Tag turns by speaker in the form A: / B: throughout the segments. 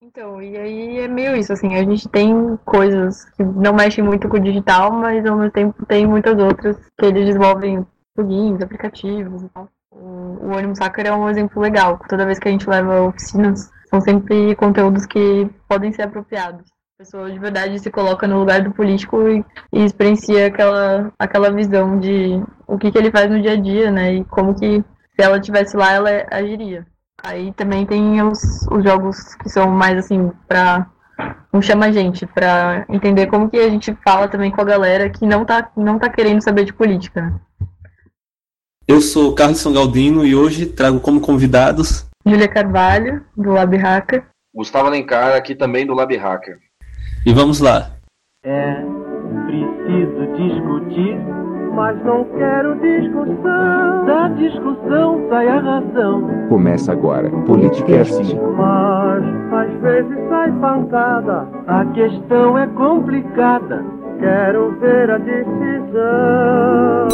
A: Então, e aí é meio isso, assim, a gente tem coisas que não mexem muito com o digital, mas ao mesmo tempo tem muitas outras que eles desenvolvem plugins, aplicativos e tal. O ônibus hacker é um exemplo legal. Toda vez que a gente leva oficinas, são sempre conteúdos que podem ser apropriados. A pessoa de verdade se coloca no lugar do político e experiencia aquela visão de o que ele faz no dia a dia, né? E como que se ela estivesse lá, ela agiria. Aí também tem os jogos que são mais assim, pra. Não chama a gente, pra entender como que a gente fala também com a galera que não tá querendo saber de política, né?
B: Eu sou Carlos Galdino e hoje trago como convidados
A: Júlia Carvalho, do Lab Hacker.
C: Gustavo Alencar, aqui também do Lab Hacker.
B: E vamos lá.
D: É preciso discutir, mas não quero discussão. Da discussão sai a razão.
E: Começa agora, Politicast.
D: Mas às vezes sai pancada. A questão é complicada. Quero ver a decisão.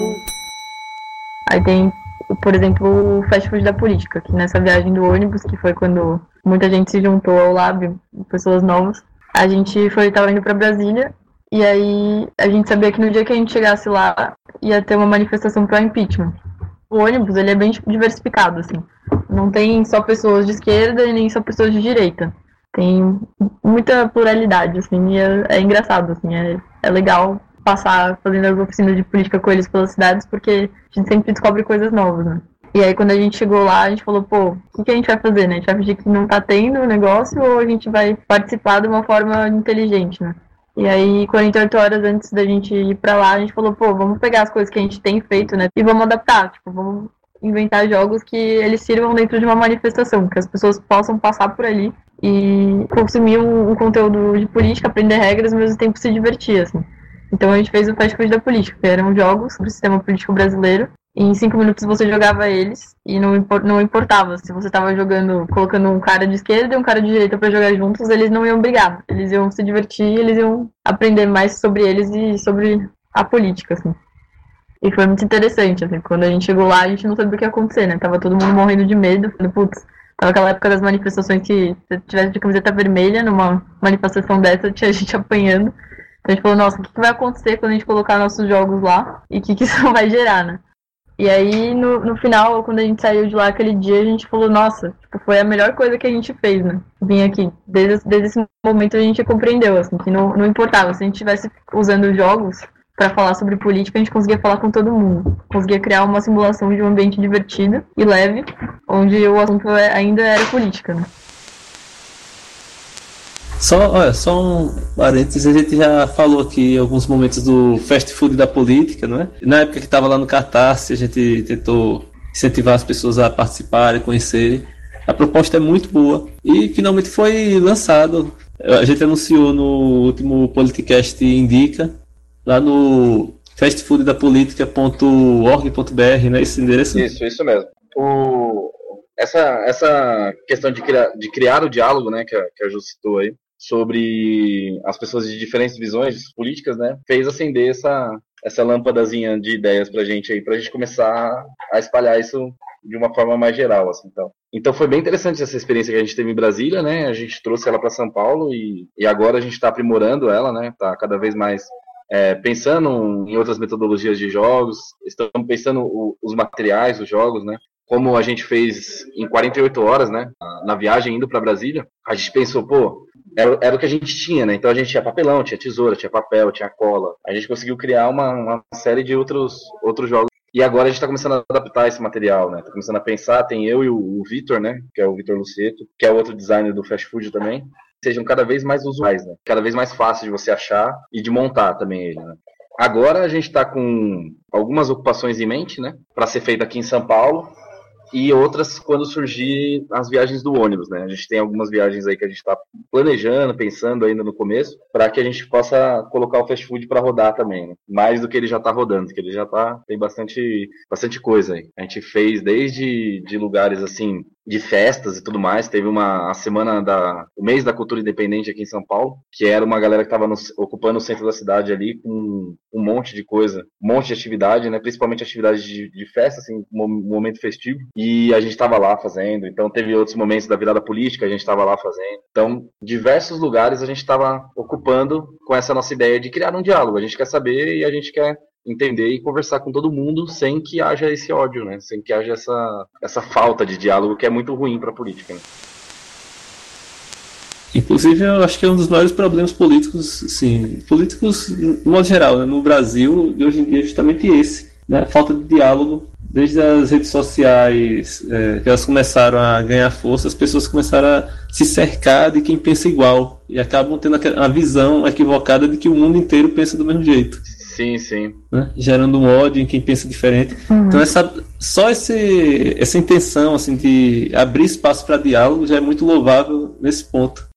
A: Aí tem, por exemplo, o fast food da política, que nessa viagem do ônibus, que foi quando muita gente se juntou ao Lab, pessoas novas, a gente estava indo para Brasília, e aí a gente sabia que no dia que a gente chegasse lá, ia ter uma manifestação pro impeachment. O ônibus, ele é bem diversificado, assim. Não tem só pessoas de esquerda e nem só pessoas de direita. Tem muita pluralidade, assim, e é engraçado, assim, é legal passar fazendo as oficinas de política com eles pelas cidades, porque a gente sempre descobre coisas novas, né? E aí quando a gente chegou lá, a gente falou, pô, o que a gente vai fazer, né? A gente vai fingir que não tá tendo o negócio ou a gente vai participar de uma forma inteligente, né? E aí, 48 horas antes da gente ir pra lá, a gente falou, pô, vamos pegar as coisas que a gente tem feito, né? E vamos adaptar, tipo, vamos inventar jogos que eles sirvam dentro de uma manifestação, que as pessoas possam passar por ali e consumir um conteúdo de política, aprender regras, mas ao mesmo tempo se divertir, assim. Então a gente fez o Fast Food da Política, que eram jogos sobre o sistema político brasileiro. E em 5 minutos você jogava eles e não importava se você estava jogando, colocando um cara de esquerda e um cara de direita para jogar juntos, eles não iam brigar. Eles iam se divertir, eles iam aprender mais sobre eles e sobre a política, assim. E foi muito interessante, assim, quando a gente chegou lá, a gente não sabia o que ia acontecer, né? Tava todo mundo morrendo de medo, falei, putz, tava aquela época das manifestações que se tivesse de camiseta vermelha numa manifestação dessa, tinha gente apanhando. Então a gente falou, nossa, o que vai acontecer quando a gente colocar nossos jogos lá e o que isso vai gerar, né? E aí, no final, quando a gente saiu de lá aquele dia, a gente falou, nossa, tipo, foi a melhor coisa que a gente fez, né? Vim aqui. Desde esse momento a gente compreendeu, assim, que não importava. Se a gente estivesse usando jogos para falar sobre política, a gente conseguia falar com todo mundo. Conseguia criar uma simulação de um ambiente divertido e leve, onde o assunto ainda era política, né?
B: Só um parênteses, a gente já falou aqui em alguns momentos do fast food da política, não é? Na época que estava lá no Catarse, a gente tentou incentivar as pessoas a participarem, conhecerem. A proposta é muito boa e finalmente foi lançado. A gente anunciou no último Politicast Indica, lá no fastfooddapolitica.org.br, né? Esse endereço?
C: Isso mesmo. Essa questão de criar o diálogo, né, que a Ju citou aí, sobre as pessoas de diferentes visões políticas, né, fez acender essa lâmpadazinha de ideias pra gente começar a espalhar isso de uma forma mais geral, assim, então foi bem interessante essa experiência que a gente teve em Brasília, né, a gente trouxe ela para São Paulo e agora a gente está aprimorando ela, né, tá cada vez mais pensando em outras metodologias de jogos, estamos pensando os materiais dos jogos, né, como a gente fez em 48 horas, né, na viagem indo para Brasília, a gente pensou, pô, era o que a gente tinha, né? Então a gente tinha papelão, tinha tesoura, tinha papel, tinha cola. A gente conseguiu criar uma série de outros jogos. E agora a gente está começando a adaptar esse material, né? Tá começando a pensar, tem eu e o Vitor, né? Que é o Vitor Lucieto, que é outro designer do Fast Food também. Sejam cada vez mais usuais, né? Cada vez mais fácil de você achar e de montar também ele, né? Agora a gente está com algumas ocupações em mente, né? Para ser feito aqui em São Paulo. E outras quando surgir as viagens do ônibus, né? A gente tem algumas viagens aí que a gente está planejando, pensando ainda no começo, para que a gente possa colocar o fast food para rodar também, né? Mais do que ele já está rodando, porque ele já tem bastante coisa aí. A gente fez desde de lugares assim de festas e tudo mais. Teve a semana o mês da cultura independente aqui em São Paulo, que era uma galera que estava ocupando o centro da cidade ali com um monte de coisa, um monte de atividade, né? Principalmente atividade de festa, assim, um momento festivo. E a gente estava lá fazendo. Então teve outros momentos da virada política, a gente estava lá fazendo. Então, diversos lugares a gente estava ocupando com essa nossa ideia de criar um diálogo. A gente quer saber e a gente quer entender e conversar com todo mundo sem que haja esse ódio, né? Sem que haja essa falta de diálogo que é muito ruim para a política, né?
B: Inclusive, eu acho que é um dos maiores problemas políticos, sim, políticos no modo geral, né, no Brasil, e hoje em dia é justamente esse, né? A falta de diálogo. Desde as redes sociais, que elas começaram a ganhar força, as pessoas começaram a se cercar de quem pensa igual e acabam tendo a visão equivocada de que o mundo inteiro pensa do mesmo jeito.
C: Sim, sim.
B: Né? Gerando um ódio em quem pensa diferente. Então, só essa intenção assim, de abrir espaço para diálogo já é muito louvável nesse ponto.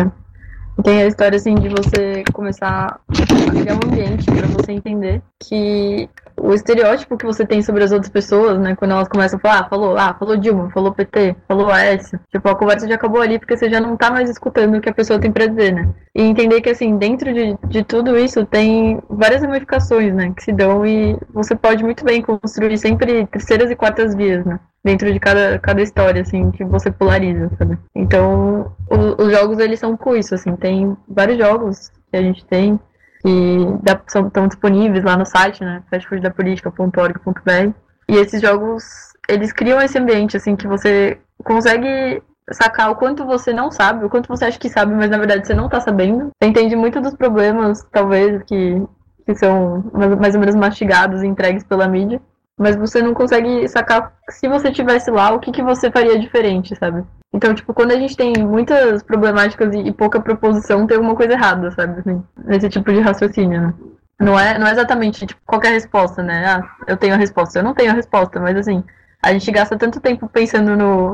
A: Tem a história assim de você começar a criar um ambiente para você entender que o estereótipo que você tem sobre as outras pessoas, né, quando elas começam a falar, falou Dilma, falou PT, falou Aécio, tipo, a conversa já acabou ali porque você já não tá mais escutando o que a pessoa tem para dizer, né? E entender que, assim, dentro de tudo isso tem várias ramificações, né, que se dão e você pode muito bem construir sempre terceiras e quartas vias, né? Dentro de cada história, assim, que você polariza, sabe? Então, os jogos, eles são com isso, assim, tem vários jogos que a gente tem que estão disponíveis lá no site, né, fastfooddapolitica.org.br, e esses jogos, eles criam esse ambiente, assim, que você consegue sacar o quanto você não sabe, o quanto você acha que sabe, mas na verdade você não tá sabendo. Você entende muito dos problemas, talvez, que são mais ou menos mastigados e entregues pela mídia, mas você não consegue sacar, se você tivesse lá, o que você faria diferente, sabe? Então, tipo, quando a gente tem muitas problemáticas e pouca proposição, tem alguma coisa errada, sabe? Assim, nesse tipo de raciocínio, né? Não é exatamente, tipo, qualquer resposta, né? Ah, eu tenho a resposta. Eu não tenho a resposta, mas assim, a gente gasta tanto tempo pensando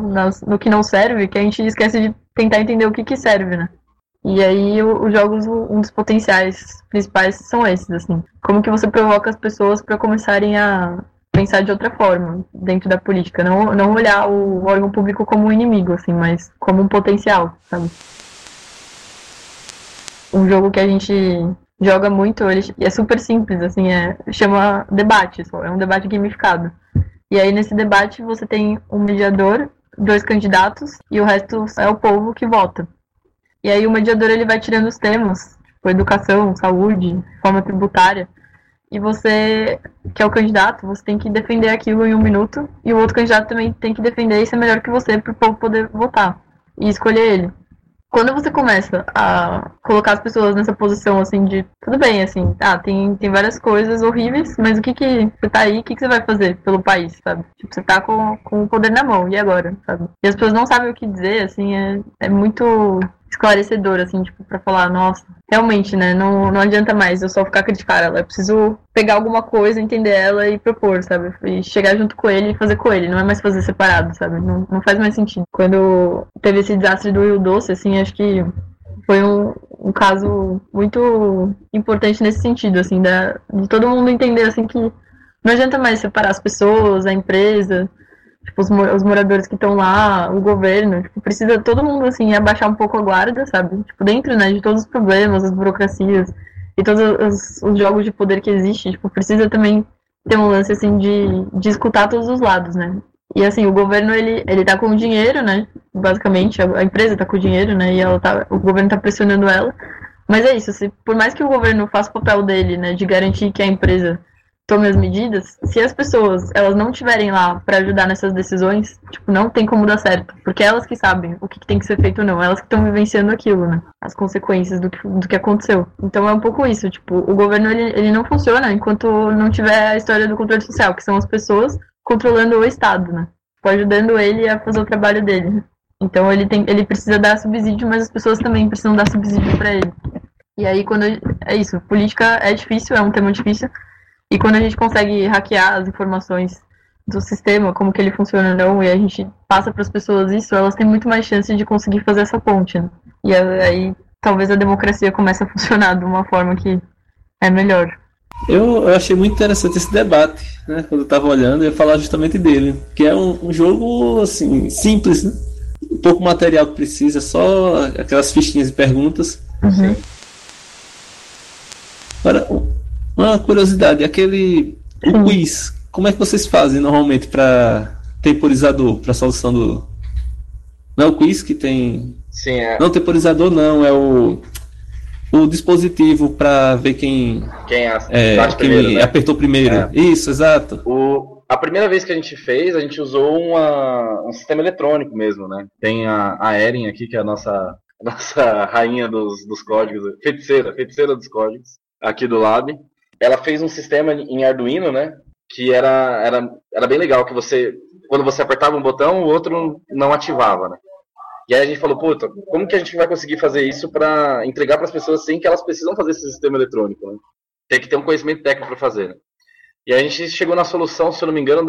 A: no que não serve, que a gente esquece de tentar entender o que serve, né? E aí, os jogos, um dos potenciais principais são esses, assim. Como que você provoca as pessoas para começarem a pensar de outra forma dentro da política, não olhar o órgão público como um inimigo, assim, mas como um potencial, sabe? Um jogo que a gente joga muito, ele é super simples, assim, chama debate, é um debate gamificado. E aí nesse debate você tem um mediador, 2 candidatos e o resto é o povo que vota. E aí o mediador, ele vai tirando os temas, tipo educação, saúde, forma tributária. E você, que é o candidato, você tem que defender aquilo em 1 minuto. E o outro candidato também tem que defender e ser melhor que você para o povo poder votar e escolher ele. Quando você começa a colocar as pessoas nessa posição, assim, de tudo bem, assim, tem várias coisas horríveis, mas o que você tá aí, o que você vai fazer pelo país, sabe? Tipo, você tá com o poder na mão, e agora, sabe? E as pessoas não sabem o que dizer, assim, é muito esclarecedor, assim, tipo, pra falar, nossa, realmente, né, não adianta mais eu só ficar criticando ela, eu preciso pegar alguma coisa, entender ela e propor, sabe, e chegar junto com ele e fazer com ele, não é mais fazer separado, sabe, não faz mais sentido. Quando teve esse desastre do Rio Doce, assim, acho que foi um caso muito importante nesse sentido, assim, de todo mundo entender, assim, que não adianta mais separar as pessoas, a empresa, tipo, os moradores que estão lá, o governo, tipo, precisa todo mundo, assim, abaixar um pouco a guarda, sabe? Tipo, dentro, né, de todos os problemas, as burocracias e todos os jogos de poder que existem, tipo, precisa também ter um lance, assim, de escutar todos os lados, né? E, assim, o governo, ele tá com o dinheiro, né, basicamente, a empresa tá com o dinheiro, né, e o governo tá pressionando ela, mas é isso, por mais que o governo faça o papel dele, né, de garantir que a empresa tome as medidas, se as pessoas, elas não estiverem lá para ajudar nessas decisões, tipo, não tem como dar certo, porque elas que sabem o que tem que ser feito ou não, elas que estão vivenciando aquilo, né, as consequências do que aconteceu. Então é um pouco isso, tipo, o governo, ele não funciona enquanto não tiver a história do controle social, que são as pessoas controlando o Estado, né, tipo, ajudando ele a fazer o trabalho dele. Então ele precisa dar subsídio, mas as pessoas também precisam dar subsídio para ele. E aí, é isso, política é difícil, é um tema difícil. E quando a gente consegue hackear as informações do sistema, como que ele funciona ou não, e a gente passa para as pessoas isso, elas têm muito mais chance de conseguir fazer essa ponte, né? E aí talvez a democracia comece a funcionar de uma forma que é melhor.
B: Eu achei muito interessante esse debate, né? Quando eu tava olhando, eu ia falar justamente dele, que é um jogo, assim, simples, né? Pouco material que precisa, só aquelas fichinhas de perguntas.
A: Uhum.
B: Agora, uma curiosidade, o quiz, como é que vocês fazem normalmente para temporizador, para solução do... Não é o quiz que tem...
C: Sim, é.
B: Não, temporizador não, é o dispositivo para ver quem
C: bate primeiro, né?
B: apertou primeiro.
C: É.
B: Isso, exato.
C: A primeira vez que a gente fez, a gente usou um sistema eletrônico mesmo, né? Tem a Erin aqui, que é a nossa rainha dos códigos, feiticeira dos códigos, aqui do Lab. Ela fez um sistema em Arduino, né? Que era bem legal, que quando você apertava um botão, o outro não ativava, né? E aí a gente falou, puta, como que a gente vai conseguir fazer isso para entregar para as pessoas sem que elas precisam fazer esse sistema eletrônico, né? Tem que ter um conhecimento técnico para fazer, né? E aí a gente chegou na solução, se eu não me engano,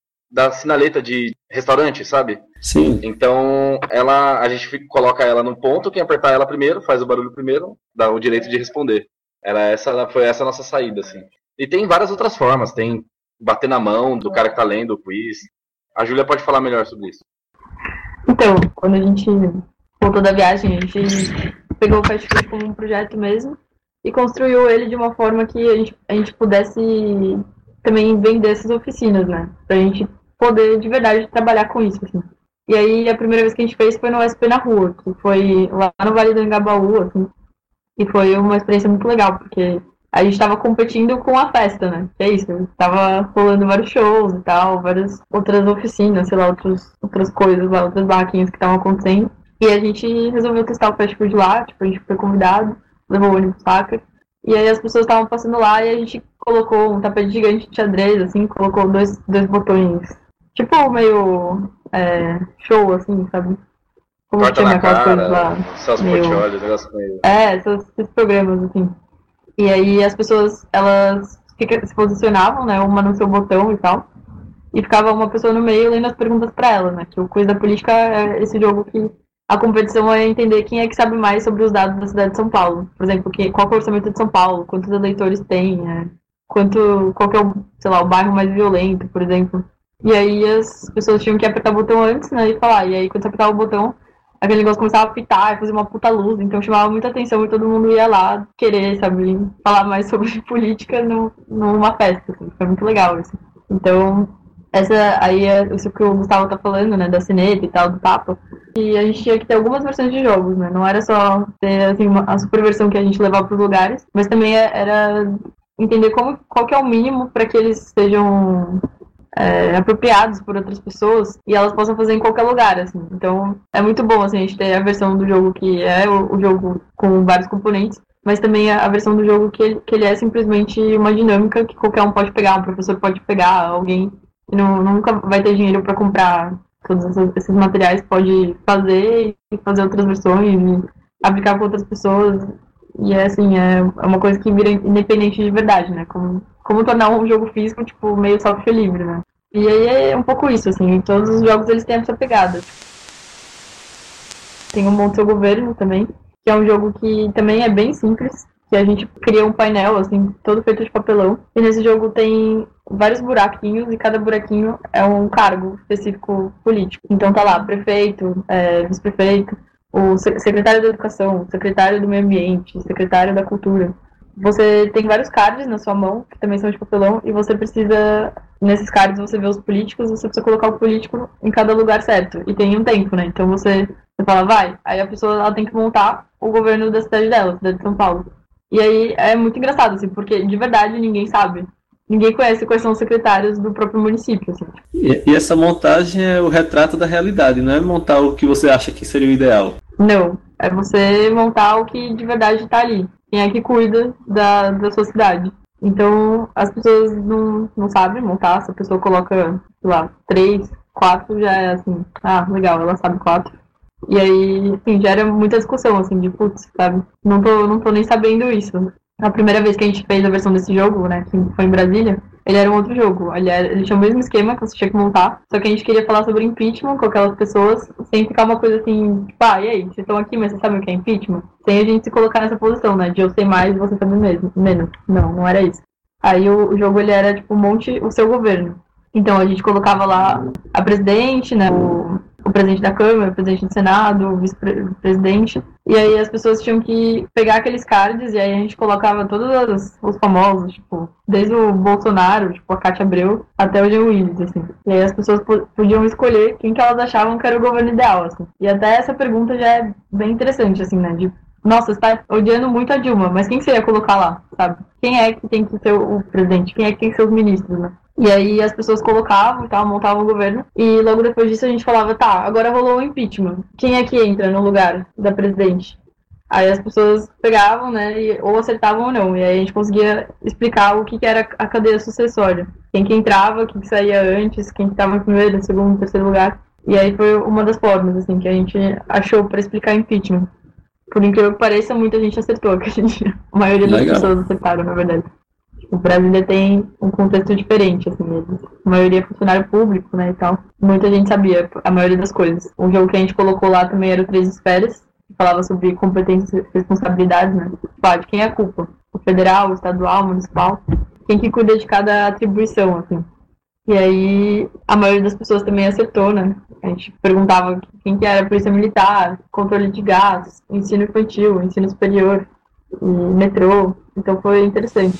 C: da sinaleta de restaurante, sabe?
B: Sim.
C: Então, a gente coloca ela num ponto, quem apertar ela primeiro, faz o barulho primeiro, dá o direito de responder. Foi essa a nossa saída, assim. E tem várias outras formas, tem bater na mão do cara que tá lendo o quiz. A Júlia pode falar melhor sobre isso.
A: Então, quando a gente voltou da viagem, a gente pegou o Fast Food como um projeto mesmo e construiu ele de uma forma que a gente pudesse também vender essas oficinas, né? Pra gente poder, de verdade, trabalhar com isso, assim. E aí, a primeira vez que a gente fez foi no SP na Rua, que foi lá no Vale do Engabaú, assim. E foi uma experiência muito legal, porque a gente tava competindo com a festa, né? Que é isso, tava rolando vários shows e tal, várias outras oficinas, sei lá, outras coisas lá, outras barraquinhas que estavam acontecendo. E a gente resolveu testar o Fast Food lá, tipo, a gente foi convidado, levou o ônibus saca. E aí as pessoas estavam passando lá e a gente colocou um tapete gigante de xadrez, assim, colocou dois botões, tipo meio show, assim, sabe? Como
C: Corta
A: tinha
C: na
A: aquelas
C: cara,
A: coisas lá.
C: Celso Portiolli, negócio meio...
A: Esses programas, assim. E aí as pessoas, elas se posicionavam, né, uma no seu botão e tal, e ficava uma pessoa no meio lendo as perguntas pra ela, né, que o quiz da política é esse jogo que a competição é entender quem é que sabe mais sobre os dados da cidade de São Paulo. Por exemplo, qual é o orçamento de São Paulo, quantos eleitores tem, qual que é o bairro mais violento, por exemplo. E aí as pessoas tinham que apertar o botão antes, né, e falar. E aí quando você apertava o botão, aquele negócio começava a pitar, fazer uma puta luz, então chamava muita atenção e todo mundo ia lá querer, sabe, falar mais sobre política numa festa, assim. Foi muito legal isso. Então, isso que o Gustavo tá falando, né, da cineta e tal, do Papa, e a gente tinha que ter algumas versões de jogos, né, não era só ter, assim, a super versão que a gente levava pros lugares, mas também era entender qual que é o mínimo para que eles sejam apropriados por outras pessoas e elas possam fazer em qualquer lugar, assim. Então, é muito bom, assim, a gente ter a versão do jogo que é o jogo com vários componentes, mas também a versão do jogo que ele é simplesmente uma dinâmica que qualquer um pode pegar, um professor pode pegar, alguém que nunca vai ter dinheiro para comprar todos esses materiais pode fazer e fazer outras versões e aplicar com outras pessoas. E assim, é uma coisa que vira independente de verdade, né? Como tornar um jogo físico, tipo, meio software livre, né? E aí é um pouco isso, assim, todos os jogos eles têm essa pegada. Tem o Monte Seu Governo também, que é um jogo que também é bem simples, que a gente cria um painel, assim, todo feito de papelão, e nesse jogo tem vários buraquinhos, e cada buraquinho é um cargo específico político. Então tá lá, prefeito, vice-prefeito, o secretário da Educação, o secretário do Meio Ambiente, o secretário da Cultura. Você tem vários cards na sua mão, que também são de papelão, e você precisa, nesses cards você vê os políticos, você precisa colocar o político em cada lugar certo. E tem um tempo, né? Então você fala, vai. Aí a pessoa ela tem que montar o governo da cidade dela, cidade de São Paulo. E aí é muito engraçado, assim, porque de verdade ninguém sabe. Ninguém conhece quais são os secretários do próprio município, assim.
B: E essa montagem é o retrato da realidade, não é montar o que você acha que seria o ideal.
A: Não, é você montar o que de verdade está ali. Quem é que cuida da sua cidade. Então, as pessoas não sabem montar. Se a pessoa coloca, sei lá, 3, 4, já é assim, legal, ela sabe 4. E aí, assim, gera muita discussão, assim, de putz, sabe? Não tô nem sabendo isso. A primeira vez que a gente fez a versão desse jogo, né, que foi em Brasília, ele era um outro jogo. Ele tinha o mesmo esquema que você tinha que montar, só que a gente queria falar sobre impeachment com aquelas pessoas, sem ficar uma coisa assim, tipo, e aí, vocês estão aqui, mas vocês sabem o que é impeachment? Sem a gente se colocar nessa posição, né, de eu sei mais e você sabe menos. Não era isso. Aí o jogo ele era tipo o seu governo. Então a gente colocava lá a presidente, né, o presidente da Câmara, o presidente do Senado, o vice-presidente. E aí as pessoas tinham que pegar aqueles cards e aí a gente colocava todos os famosos, tipo, desde o Bolsonaro, tipo a Cátia Abreu, até o Jean Willis, assim. E aí as pessoas podiam escolher quem que elas achavam que era o governo ideal, assim. E até essa pergunta já é bem interessante, assim, né, de nossa, você tá odiando muito a Dilma, mas quem você ia colocar lá, sabe? Quem é que tem que ser o presidente? Quem é que tem que ser os ministros, né? E aí as pessoas colocavam e tal, montavam o governo. E logo depois disso a gente falava, tá, agora rolou o impeachment. Quem é que entra no lugar da presidente? Aí as pessoas pegavam, né, ou acertavam ou não. E aí a gente conseguia explicar o que era a cadeia sucessória. Quem que entrava, quem que saía antes, quem que estava em primeiro, segundo, terceiro lugar. E aí foi uma das formas, assim, que a gente achou para explicar impeachment. Por incrível que pareça, muita gente acertou, a maioria das pessoas acertaram, na verdade. O Brasília tem um contexto diferente, assim mesmo. A maioria é funcionário público, né, e tal. Muita gente sabia a maioria das coisas. O jogo que a gente colocou lá também era o Três Esferas, que falava sobre competências e responsabilidades, né. De quem é a culpa? O federal, o estadual, o municipal. Quem que cuida de cada atribuição, assim. E aí, a maioria das pessoas também acertou, né? A gente perguntava quem que era a polícia militar, controle de gás, ensino infantil, ensino superior, e metrô. Então foi interessante.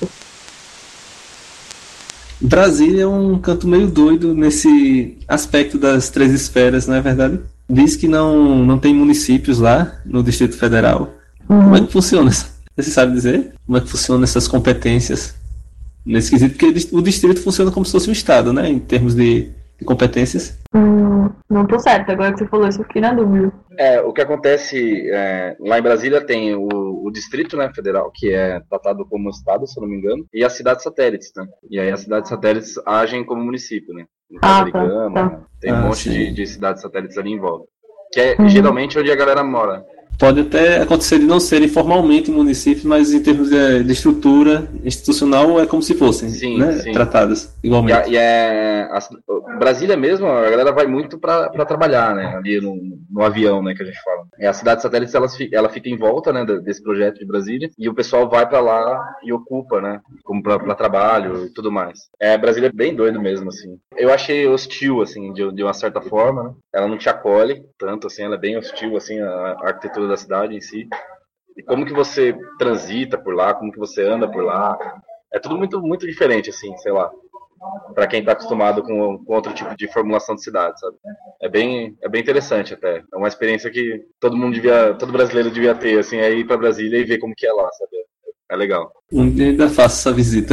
B: Brasília é um canto meio doido nesse aspecto das três esferas, não é verdade? Diz que não tem municípios lá no Distrito Federal. Como é que funciona? Você sabe dizer? Como é que funcionam essas competências nesse quesito? Porque o distrito funciona como se fosse um estado, né? Em termos de competências.
A: Não tô certo, agora que você falou isso eu fiquei na dúvida.
C: O que acontece lá em Brasília tem o Distrito, né, Federal, que é tratado como estado, se eu não me engano, e as cidades satélites, né? E aí as cidades satélites agem como município, né? No caso tá. Tem um monte de cidades satélites ali em volta. Que é geralmente onde a galera mora.
B: Pode até acontecer de não serem formalmente municípios, mas em termos de estrutura institucional é como se fossem,
C: sim,
B: né?
C: Sim.
B: Tratadas igualmente.
C: Brasília mesmo, a galera vai muito para trabalhar, né? Ali no avião, né, que a gente fala. A cidade satélite ela fica em volta, né, desse projeto de Brasília, e o pessoal vai para lá e ocupa, né? Como para trabalho e tudo mais. Brasília é bem doido mesmo, assim. Eu achei hostil, assim, de uma certa forma, né? Ela não te acolhe tanto, assim, ela é bem hostil, assim, a arquitetura da cidade em si, e como que você transita por lá, como que você anda por lá, é tudo muito, muito diferente, assim, sei lá, para quem tá acostumado com outro tipo de formulação de cidade, sabe? É bem interessante até, é uma experiência que todo brasileiro devia ter, assim, é ir pra Brasília e ver como que é lá, sabe? É legal.
B: Um dia ainda faço essa visita.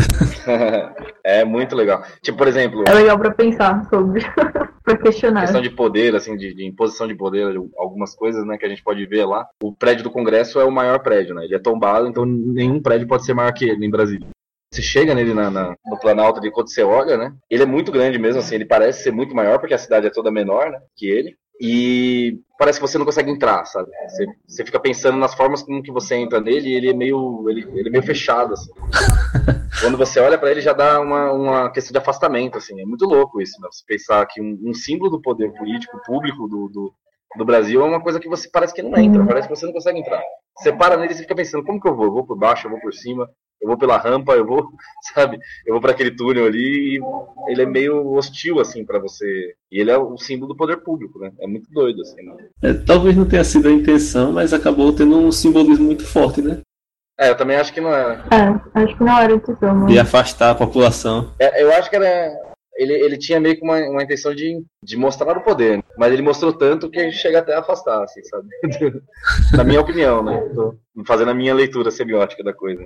C: É muito legal. Tipo, por exemplo...
A: É legal pra pensar sobre, pra questionar.
C: Questão de poder, assim, de imposição de poder, algumas coisas, né, que a gente pode ver lá. O prédio do Congresso é o maior prédio, né? Ele é tombado, então nenhum prédio pode ser maior que ele em Brasília. Você chega nele no Planalto ali, quando você olha, né? Ele é muito grande mesmo, assim, ele parece ser muito maior, porque a cidade é toda menor, né, que ele. E parece que você não consegue entrar, sabe? Você fica pensando nas formas como que você entra nele e ele é meio fechado, assim. Quando você olha pra ele já dá uma questão de afastamento, assim. É muito louco isso, né? Você pensar que um símbolo do poder político público do Brasil é uma coisa que você parece que não entra, parece que você não consegue entrar. Você para nele e fica pensando, como que eu vou? Eu vou por baixo, eu vou por cima, eu vou pela rampa, eu vou, sabe? Eu vou para aquele túnel ali e ele é meio hostil, assim, para você. E ele é o símbolo do poder público, né? É muito doido, assim, né?
B: Talvez não tenha sido a intenção, mas acabou tendo um simbolismo muito forte, né?
C: Eu também acho que não era.
A: Acho que não era a intenção, né?
B: De afastar a população.
C: Eu acho que era... Ele tinha meio que uma intenção de mostrar o poder, mas ele mostrou tanto que chega até a afastar, assim, sabe? Na minha opinião, né? Tô fazendo a minha leitura semiótica da coisa.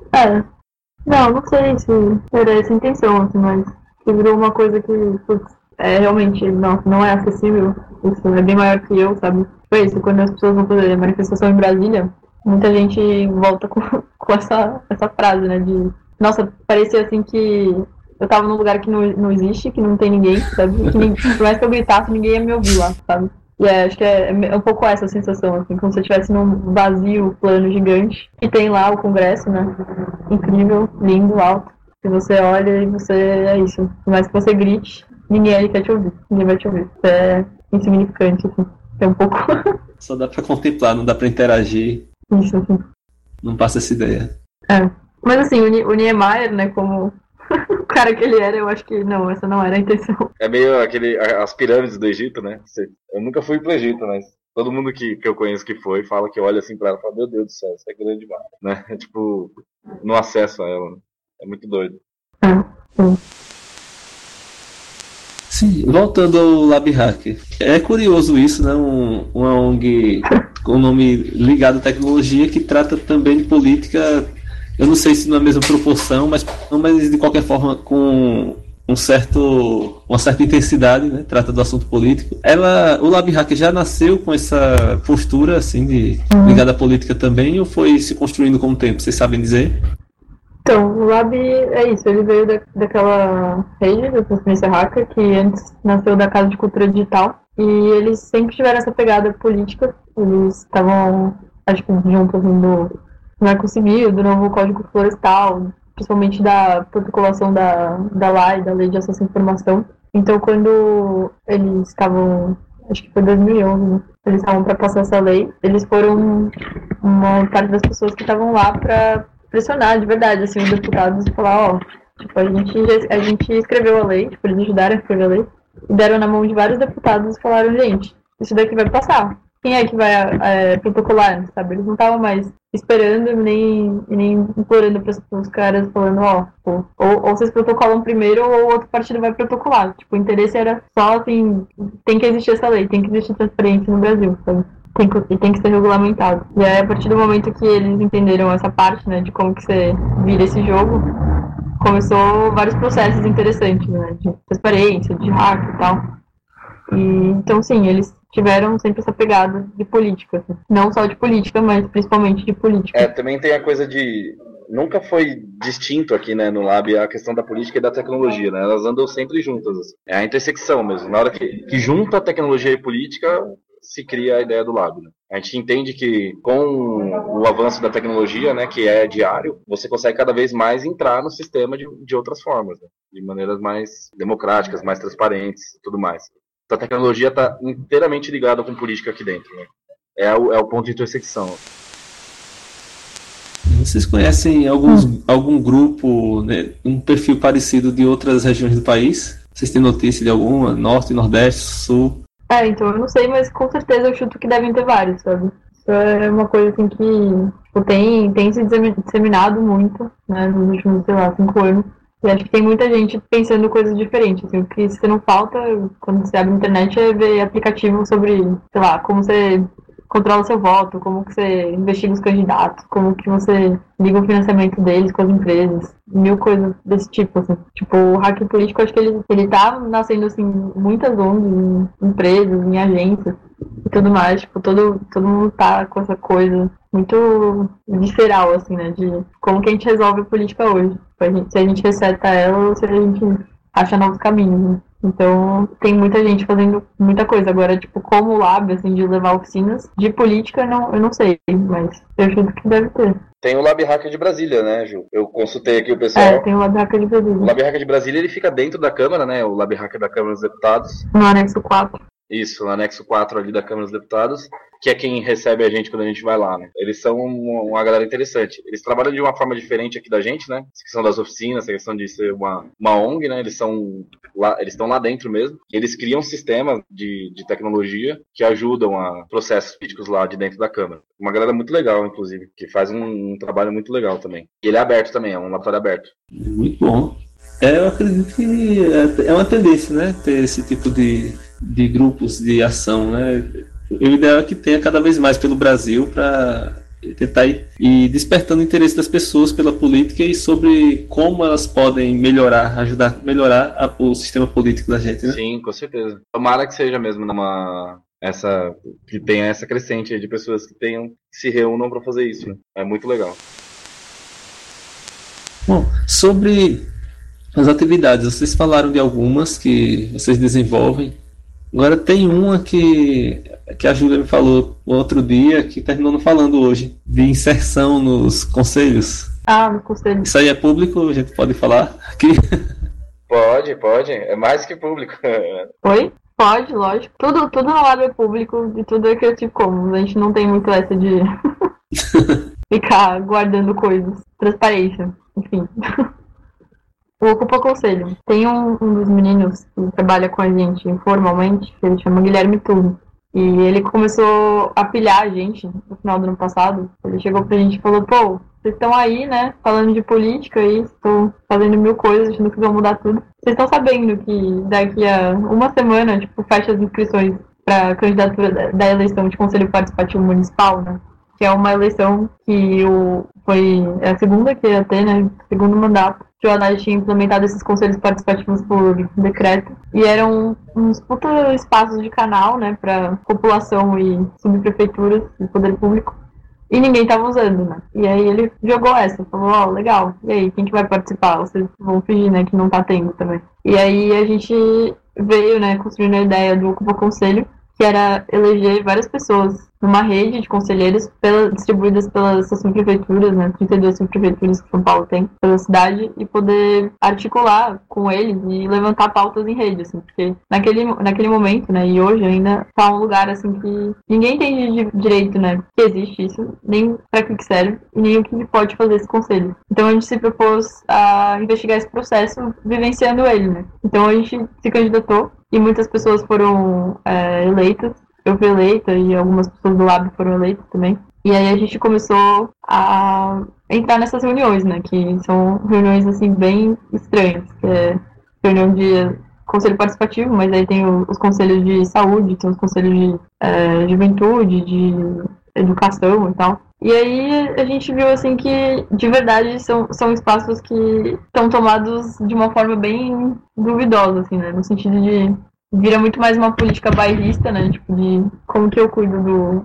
A: Não sei se era essa a intenção, assim, mas que virou uma coisa que realmente não é acessível. Isso é bem maior que eu, sabe? Foi isso, quando as pessoas vão fazer manifestação em Brasília, muita gente volta com essa frase, né? De, nossa, parecia assim que eu tava num lugar que não existe, que não tem ninguém, sabe? Que por mais que eu gritasse, ninguém ia me ouvir lá, sabe? E acho que é um pouco essa sensação, assim, como se eu estivesse num vazio plano gigante. E tem lá o Congresso, né? Incrível, lindo, alto. E você olha e você é isso. Por mais que você grite, ninguém ali quer te ouvir. Ninguém vai te ouvir. Isso é insignificante, assim. É um pouco...
B: Só dá pra contemplar, não dá pra interagir.
A: Isso, assim.
B: Não passa essa ideia.
A: Mas assim, o Niemeyer, né, como cara que ele era, eu acho que não, essa não era a intenção.
C: É meio as pirâmides do Egito, né? Eu nunca fui pro Egito, mas todo mundo que eu conheço que foi fala que olha assim pra ela e fala, meu Deus do céu, isso é grande demais, né? É tipo, no acesso a ela. É muito doido.
A: Sim.
B: Sim, voltando ao Lab Hacker. É curioso isso, né? Uma ONG com nome ligado à tecnologia que trata também de política, eu não sei se na mesma proporção, mas de qualquer forma com uma certa intensidade, né? Trata do assunto político. O Lab Hacker já nasceu com essa postura assim ligada à política também, ou foi se construindo com o tempo? Vocês sabem dizer?
A: Então, o Lab é isso, ele veio daquela rede da Transferência Hacker, que antes nasceu da Casa de Cultura Digital, e eles sempre tiveram essa pegada política. Eles estavam, acho que juntos do Marco Civil, do novo Código Florestal, principalmente da protocolação da LAI, da Lei de Acesso à Informação. Então, quando eles estavam, acho que foi 2011, né? Eles estavam para passar essa lei, eles foram uma parte das pessoas que estavam lá para pressionar de verdade, assim, os deputados e falar, tipo, a gente escreveu a lei, tipo, eles ajudaram a escrever a lei, e deram na mão de vários deputados e falaram, gente, isso daqui vai passar. Quem é que vai protocolar, sabe? Eles não estavam mais esperando nem implorando para os caras falando, ou vocês protocolam primeiro ou outro partido vai protocolar. Tipo, o interesse era só, assim, tem que existir essa lei, tem que existir transparência no Brasil, sabe? Tem que ser regulamentado. E aí, a partir do momento que eles entenderam essa parte, né, de como que você vira esse jogo, começou vários processos interessantes, né, de transparência, de hack e tal. E, então, sim, eles tiveram sempre essa pegada de política. Assim. Não só de política, mas principalmente de política.
C: Também tem a coisa de... Nunca foi distinto aqui, né, no Lab a questão da política e da tecnologia, né? Elas andam sempre juntas. Assim. É a intersecção mesmo. Na hora que junta a tecnologia e política, se cria a ideia do Lab. Né? A gente entende que com o avanço da tecnologia, né, que é diário, você consegue cada vez mais entrar no sistema de outras formas, né? De maneiras mais democráticas, mais transparentes e tudo mais. Então, a tecnologia está inteiramente ligada com política aqui dentro. Né? É o ponto de intersecção.
B: Vocês conhecem algum grupo, né, um perfil parecido de outras regiões do país? Vocês têm notícia de alguma? Norte, Nordeste, Sul?
A: Então, eu não sei, mas com certeza eu chuto que devem ter vários, sabe? Isso é uma coisa assim que tipo, tem se disseminado muito, né, nos últimos, 5 anos. E acho que tem muita gente pensando coisas diferentes. Assim, o que se não falta, quando você abre a internet, é ver aplicativos sobre, sei lá, como você controla seu voto, como que você investiga os candidatos, como que você liga o financiamento deles com as empresas, 1000 coisas desse tipo, assim. Tipo, o hack político, acho que ele tá nascendo, assim, muitas ONGs, em empresas, em agências e tudo mais. Tipo, todo mundo tá com essa coisa muito visceral, assim, né, de como que a gente resolve a política hoje. Se a gente reseta ela ou se a gente acha novos caminhos, né? Então, tem muita gente fazendo muita coisa. Agora, tipo, como o Lab, assim, de levar oficinas de política, eu não sei, mas eu acho que deve ter.
C: Tem o Lab Hacker de Brasília, né, Ju? Eu consultei aqui o pessoal.
A: Tem o Lab Hacker de Brasília.
C: O Lab Hacker de Brasília, ele fica dentro da Câmara, né? O Lab Hacker da Câmara dos Deputados.
A: No anexo 4.
C: Isso, no anexo 4 ali da Câmara dos Deputados, que é quem recebe a gente quando a gente vai lá, né? Eles são uma galera interessante. Eles trabalham de uma forma diferente aqui da gente, né? Essa questão das oficinas, essa questão de ser uma ONG, né? Eles estão lá dentro mesmo. Eles criam sistemas de tecnologia que ajudam a processos políticos lá de dentro da Câmara. Uma galera muito legal, inclusive, que faz um trabalho muito legal também. E ele é aberto também, é um laboratório aberto.
B: Muito bom. Eu acredito que é uma tendência, né? Ter esse tipo de grupos de ação, né? O ideal é que tenha cada vez mais pelo Brasil para tentar ir despertando o interesse das pessoas pela política e sobre como elas podem ajudar a melhorar o sistema político da gente, né?
C: Sim, com certeza. Tomara que seja mesmo que tenha essa crescente de pessoas que se reúnam para fazer isso. Né? É muito legal.
B: Bom, sobre as atividades, vocês falaram de algumas que vocês desenvolvem. Agora tem uma que a Júlia me falou outro dia, que terminou não falando hoje, de inserção nos conselhos.
A: No conselho.
B: Isso aí é público? A gente pode falar aqui?
C: Pode. É mais que público.
A: Oi? Pode, lógico. Tudo no lado é público e tudo é Creative Commons. A gente não tem muito essa de ficar guardando coisas. Transparência, enfim. O Ocupa Conselho. Tem um dos meninos que trabalha com a gente informalmente, que ele chama Guilherme Turno. E ele começou a pilhar a gente no final do ano passado. Ele chegou pra gente e falou, pô, vocês estão aí, né, falando de política aí, estão fazendo mil coisas, achando que vão mudar tudo. Vocês estão sabendo que daqui a uma semana, tipo, fecha as inscrições pra candidatura da eleição de Conselho Participativo Municipal, né? Que é uma eleição que foi a segunda que ia ter, né, segundo mandato, que o Haddad tinha implementado esses conselhos participativos por decreto, e eram uns puta espaços de canal, né, para população e subprefeituras e poder público, e ninguém tava usando, né, e aí ele jogou essa, falou, ó, legal, e aí, quem que vai participar? Vocês vão fingir, né, que não tá tendo também. E aí a gente veio, né, construindo a ideia do Ocupa Conselho, que era eleger várias pessoas numa rede de conselheiros distribuídas pelas subprefeituras, né, 32 subprefeituras que São Paulo tem pela cidade, e poder articular com eles e levantar pautas em rede, assim, porque naquele momento, né, e hoje ainda tá um lugar, assim, que ninguém entende direito, né, que existe isso, nem pra que serve, e nem o que pode fazer esse conselho. Então a gente se propôs a investigar esse processo vivenciando ele, né. Então a gente se candidatou e muitas pessoas foram eleitas. Eu fui eleita e algumas pessoas do Lab foram eleitas também. E aí a gente começou a entrar nessas reuniões, né? Que são reuniões, assim, bem estranhas. Que é reunião de conselho participativo, mas aí tem os conselhos de saúde, tem os conselhos de juventude, de educação e tal. E aí a gente viu, assim, que de verdade são espaços que estão tomados de uma forma bem duvidosa, assim, né? No sentido de vira muito mais uma política bairrista, né? Tipo, de como que eu cuido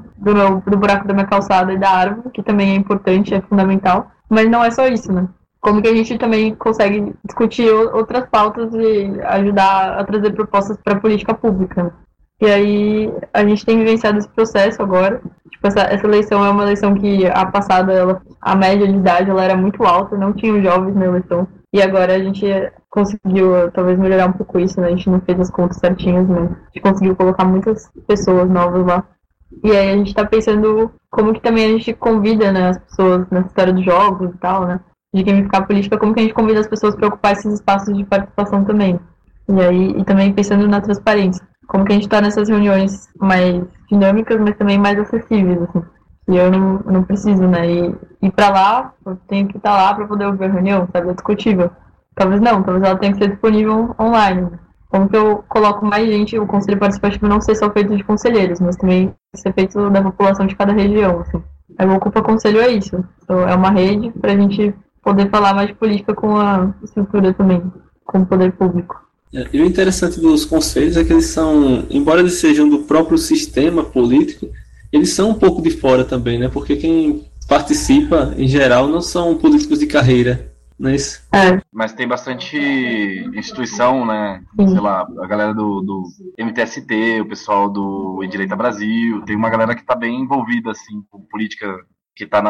A: do buraco da minha calçada e da árvore, que também é importante, é fundamental. Mas não é só isso, né? Como que a gente também consegue discutir outras pautas e ajudar a trazer propostas para a política pública, né? E aí a gente tem vivenciado esse processo agora. Tipo, essa eleição é uma eleição que a passada, a média de idade ela era muito alta, não tinha jovens na eleição. E agora a gente conseguiu talvez melhorar um pouco isso, né? A gente não fez as contas certinhas, mas a gente conseguiu colocar muitas pessoas novas lá. E aí a gente tá pensando como que também a gente convida, né, as pessoas nessa história dos jogos e tal, né? De gamificar a política, como que a gente convida as pessoas para ocupar esses espaços de participação também. E aí, e também pensando na transparência. Como que a gente tá nessas reuniões mais dinâmicas, mas também mais acessíveis, assim. E eu não preciso, né, ir pra lá, eu tenho que estar lá para poder ouvir a reunião, sabe, é discutível. Talvez não, talvez ela tenha que ser disponível online. Como que eu coloco mais gente, o conselho participativo não ser só feito de conselheiros, mas também ser feito da população de cada região, assim. Aí o Ocupa Conselho é isso, então, é uma rede pra gente poder falar mais de política com a estrutura também, com o poder público.
B: E o interessante dos conselhos é que eles são, embora eles sejam do próprio sistema político, eles são um pouco de fora também, né? Porque quem participa, em geral, não são políticos de carreira, não é isso?
A: É.
C: Mas tem bastante instituição, né?
A: Sim.
C: Sei lá, a galera do MTST, o pessoal do Endireita Brasil, tem uma galera que tá bem envolvida, assim, com política, que tá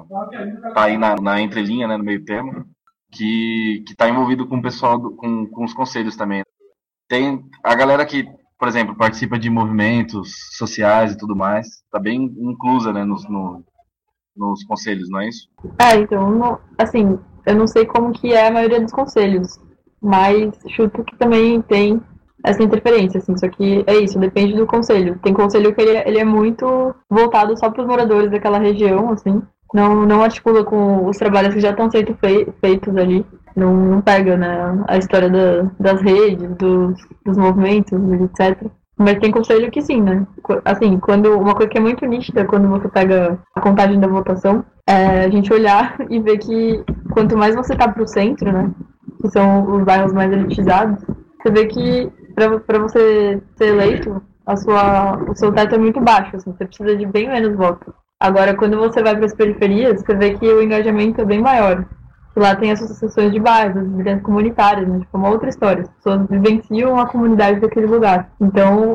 C: aí na entrelinha, né, no meio termo, que tá envolvido com o pessoal, com os conselhos também. Tem a galera que, por exemplo, participa de movimentos sociais e tudo mais, tá bem inclusa, né, nos conselhos, não é isso?
A: Então, assim, eu não sei como que é a maioria dos conselhos, mas chuto que também tem essa interferência, assim, só que é isso, depende do conselho. Tem conselho que ele é muito voltado só para os moradores daquela região, assim, não articula com os trabalhos que já estão sendo feitos ali, não pega, né, a história das redes, dos movimentos, etc. Mas tem conselho que sim, né? Assim, uma coisa que é muito nítida quando você pega a contagem da votação, é a gente olhar e ver que quanto mais você tá pro centro, né? Que são os bairros mais elitizados, você vê que pra você ser eleito, o seu teto é muito baixo, assim, você precisa de bem menos votos. Agora, quando você vai para as periferias, você vê que o engajamento é bem maior. Lá tem as associações de bairros, as lideranças comunitárias, né? Tipo, uma outra história. As pessoas vivenciam a comunidade daquele lugar. Então,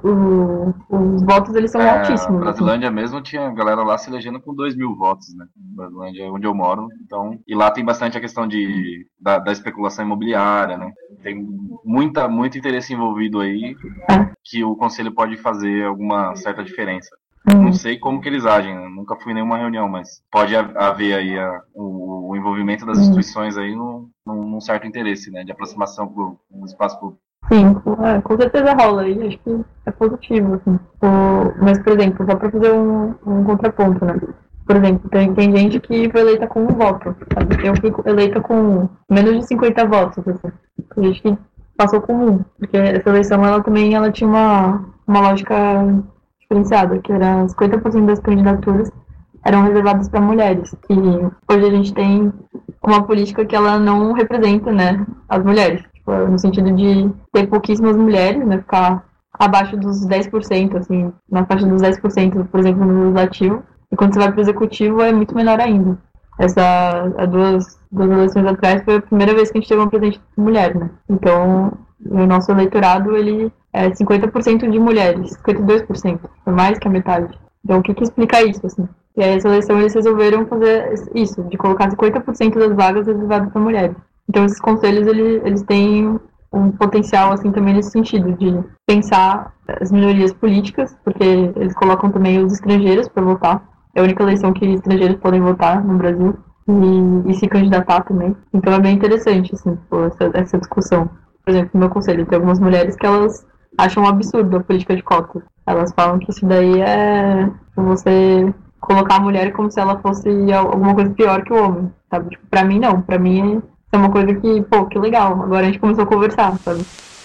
A: os votos, eles são altíssimos.
C: Brasilândia mesmo tinha galera lá se elegendo com 2.000 votos, né? Brasilândia é onde eu moro. Então, e lá tem bastante a questão da especulação imobiliária, né? Tem muito interesse envolvido aí que o conselho pode fazer alguma certa diferença. Não sei como que eles agem, eu nunca fui em nenhuma reunião, mas pode haver aí o envolvimento das instituições aí num certo interesse, né, de aproximação pro espaço público.
A: Sim, com certeza rola aí, acho que é positivo, assim. Mas, por exemplo, só para fazer um contraponto, né? Por exemplo, tem gente que foi eleita com um voto, sabe? Eu fui eleita com menos de 50 votos, assim. Tem gente que passou com um, porque essa eleição, ela tinha uma lógica diferenciada, que era 50% das candidaturas eram reservadas para mulheres, e hoje a gente tem uma política que ela não representa, né, as mulheres. No sentido de ter pouquíssimas mulheres, né, ficar abaixo dos 10%, assim, na faixa dos 10%, por exemplo, no legislativo, e quando você vai para o executivo é muito menor ainda. Há duas eleições atrás foi a primeira vez que a gente teve uma presidente mulher, né, então o nosso eleitorado, ele é 50% de mulheres, 52%, é mais que a metade. Então o que explica isso, assim? E aí essa eleição eles resolveram fazer isso, de colocar 50% das vagas reservadas para mulheres. Então, esses conselhos, eles têm um potencial, assim, também nesse sentido, de pensar as minorias políticas, porque eles colocam também os estrangeiros para votar. É a única eleição que estrangeiros podem votar no Brasil e se candidatar também. Então, é bem interessante, assim, essa discussão. Por exemplo, no meu conselho, tem algumas mulheres que elas acham um absurdo a política de cotas. Elas falam que isso daí é você colocar a mulher como se ela fosse alguma coisa pior que o homem, sabe? Tipo, pra mim, não. Pra mim, é uma coisa que, que legal. Agora a gente começou a conversar, sabe?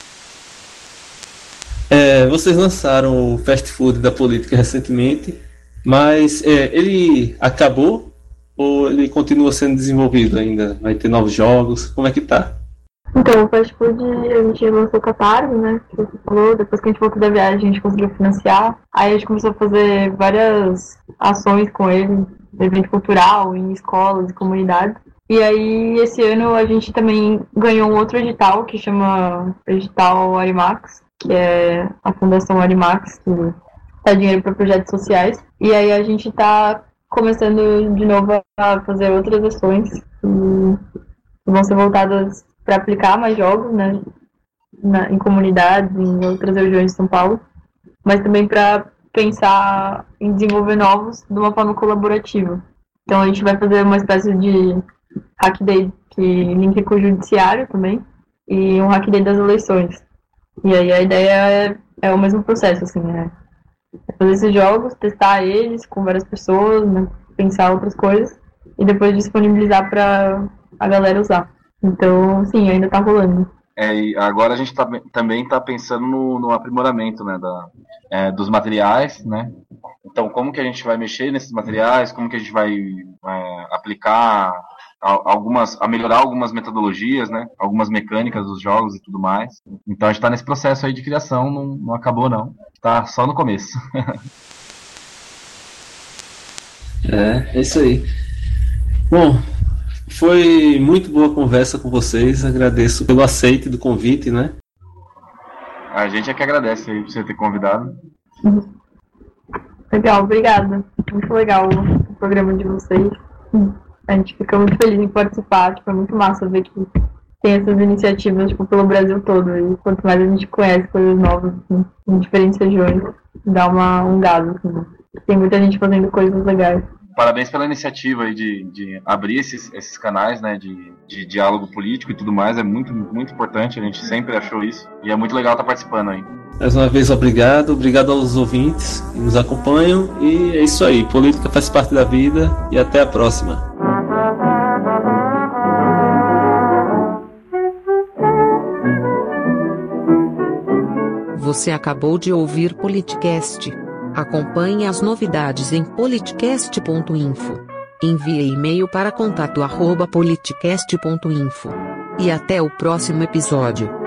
B: Vocês lançaram o Fast Food da Política recentemente, mas ele acabou ou ele continua sendo desenvolvido ainda? Vai ter novos jogos? Como é que tá?
A: Então, o Fast Food a gente lançou Catarse, né? Que você falou. Depois que a gente voltou da viagem, a gente conseguiu financiar. Aí a gente começou a fazer várias ações com ele, evento cultural, em escolas e comunidades. E aí, esse ano, a gente também ganhou um outro edital, que chama Edital Arimax, que é a Fundação Arimax, que dá dinheiro para projetos sociais. E aí, a gente está começando de novo a fazer outras ações que vão ser voltadas para aplicar mais jogos, né, em comunidades, em outras regiões de São Paulo, mas também para pensar em desenvolver novos de uma forma colaborativa. Então, a gente vai fazer uma espécie de Hack Day que linka com o judiciário também, e um Hack Day das eleições. E aí a ideia é o mesmo processo, assim, é fazer esses jogos, testar eles com várias pessoas, né, pensar outras coisas, e depois disponibilizar para a galera usar. Então, sim, ainda tá rolando.
C: E agora a gente também está pensando no aprimoramento, né, dos materiais, né? Então, como que a gente vai mexer nesses materiais, como que a gente vai aplicar a melhorar algumas metodologias, né? Algumas mecânicas dos jogos e tudo mais. Então a gente está nesse processo aí de criação, não acabou não. Está só no começo.
B: É isso aí. Bom, foi muito boa a conversa com vocês. Agradeço pelo aceite do convite, né?
C: A gente é que agradece aí por você ter convidado.
A: Legal, obrigada. Muito legal o programa de vocês. A gente fica muito feliz em participar, tipo, é muito massa ver que tem essas iniciativas, tipo, pelo Brasil todo, e quanto mais a gente conhece coisas novas, assim, em diferentes regiões, dá um gás, assim. Tem muita gente fazendo coisas legais.
C: Parabéns pela iniciativa aí de abrir esses canais, né, de diálogo político e tudo mais, é muito, muito importante, a gente sempre achou isso, e é muito legal estar participando aí.
B: Mais uma vez, obrigado aos ouvintes que nos acompanham, e é isso aí, política faz parte da vida, e até a próxima.
F: Você acabou de ouvir Politicast. Acompanhe as novidades em politicast.info. Envie e-mail para contato@politicast.info. E até o próximo episódio.